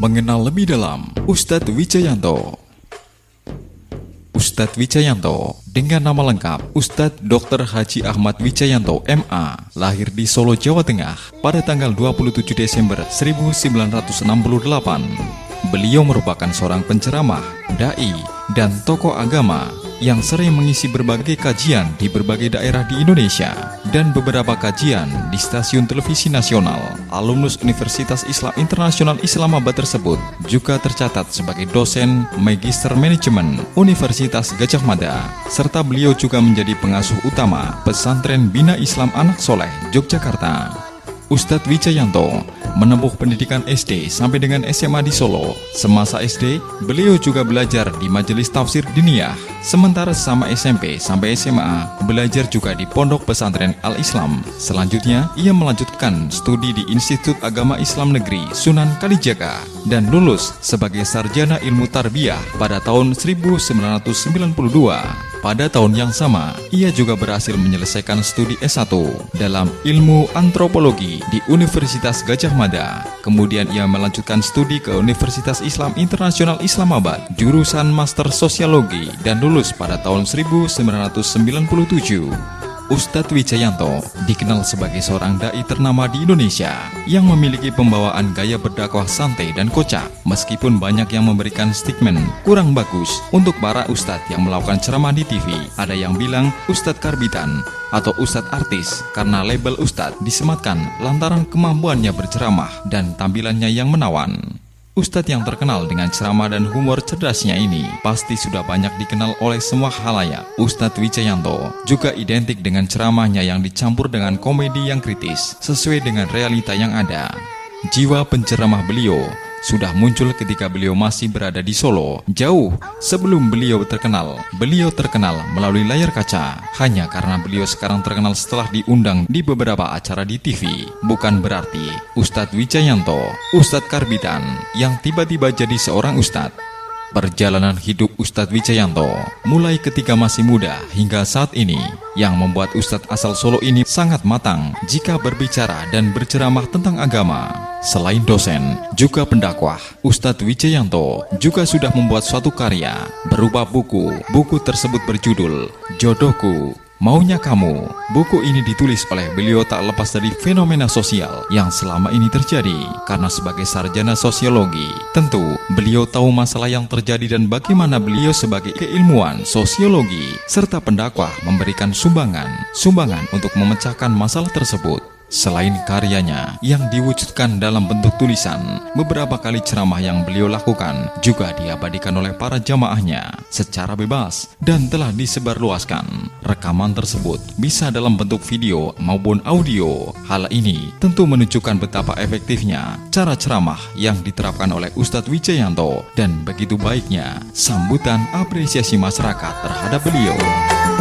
mengenal lebih dalam Ustadz Wijayanto. Ustadz Wijayanto dengan nama lengkap Ustadz Dr. Haji Ahmad Wijayanto MA, lahir di Solo, Jawa Tengah pada tanggal 27 Desember 1968. Beliau merupakan seorang penceramah, dai, dan tokoh agama yang sering mengisi berbagai kajian di berbagai daerah di Indonesia dan beberapa kajian di stasiun televisi nasional. Alumnus Universitas Islam Internasional Islamabad tersebut juga tercatat sebagai dosen Magister Manajemen Universitas Gadjah Mada, serta beliau juga menjadi pengasuh utama Pesantren Bina Islam Anak Soleh, Yogyakarta. Ustadz Wijayanto menempuh pendidikan SD sampai dengan SMA di Solo. Semasa SD, beliau juga belajar di Majelis Tafsir Diniyah. Sementara sama SMP sampai SMA, belajar juga di Pondok Pesantren Al-Islam. Selanjutnya, ia melanjutkan studi di Institut Agama Islam Negeri Sunan Kalijaga dan lulus sebagai Sarjana Ilmu Tarbiyah pada tahun 1992. Pada tahun yang sama, ia juga berhasil menyelesaikan studi S1 dalam ilmu antropologi di Universitas Gadjah Mada. Kemudian ia melanjutkan studi ke Universitas Islam Internasional Islamabad, jurusan Master Sosiologi, dan lulus pada tahun 1997. Ustadz Wijayanto dikenal sebagai seorang dai ternama di Indonesia yang memiliki pembawaan gaya berdakwah santai dan kocak. Meskipun banyak yang memberikan statement kurang bagus untuk para ustadz yang melakukan ceramah di TV, ada yang bilang ustadz karbitan atau ustadz artis karena label ustadz disematkan lantaran kemampuannya berceramah dan tampilannya yang menawan. Ustadz yang terkenal dengan ceramah dan humor cerdasnya ini pasti sudah banyak dikenal oleh semua khalayak. Ustadz Wijayanto juga identik dengan ceramahnya yang dicampur dengan komedi yang kritis sesuai dengan realita yang ada. Jiwa penceramah beliau sudah muncul ketika beliau masih berada di Solo. Jauh sebelum beliau terkenal melalui layar kaca. Hanya karena beliau sekarang terkenal setelah diundang di beberapa acara di TV, bukan berarti Ustadz Wijayanto, Ustadz karbitan yang tiba-tiba jadi seorang ustadz. Perjalanan hidup Ustadz Wijayanto mulai ketika masih muda hingga saat ini yang membuat Ustadz asal Solo ini sangat matang jika berbicara dan berceramah tentang agama. Selain dosen, juga pendakwah, Ustadz Wijayanto juga sudah membuat suatu karya berupa buku. Buku tersebut berjudul Jodohku, Maunya Kamu. Buku ini ditulis oleh beliau tak lepas dari fenomena sosial yang selama ini terjadi. Karena sebagai sarjana sosiologi, tentu beliau tahu masalah yang terjadi dan bagaimana beliau sebagai keilmuan sosiologi serta pendakwah memberikan sumbangan untuk memecahkan masalah tersebut. Selain karyanya yang diwujudkan dalam bentuk tulisan, beberapa kali ceramah yang beliau lakukan juga diabadikan oleh para jamaahnya secara bebas dan telah disebarluaskan. Rekaman tersebut bisa dalam bentuk video maupun audio. Hal ini tentu menunjukkan betapa efektifnya cara ceramah yang diterapkan oleh Ustadz Wijayanto dan begitu baiknya sambutan apresiasi masyarakat terhadap beliau.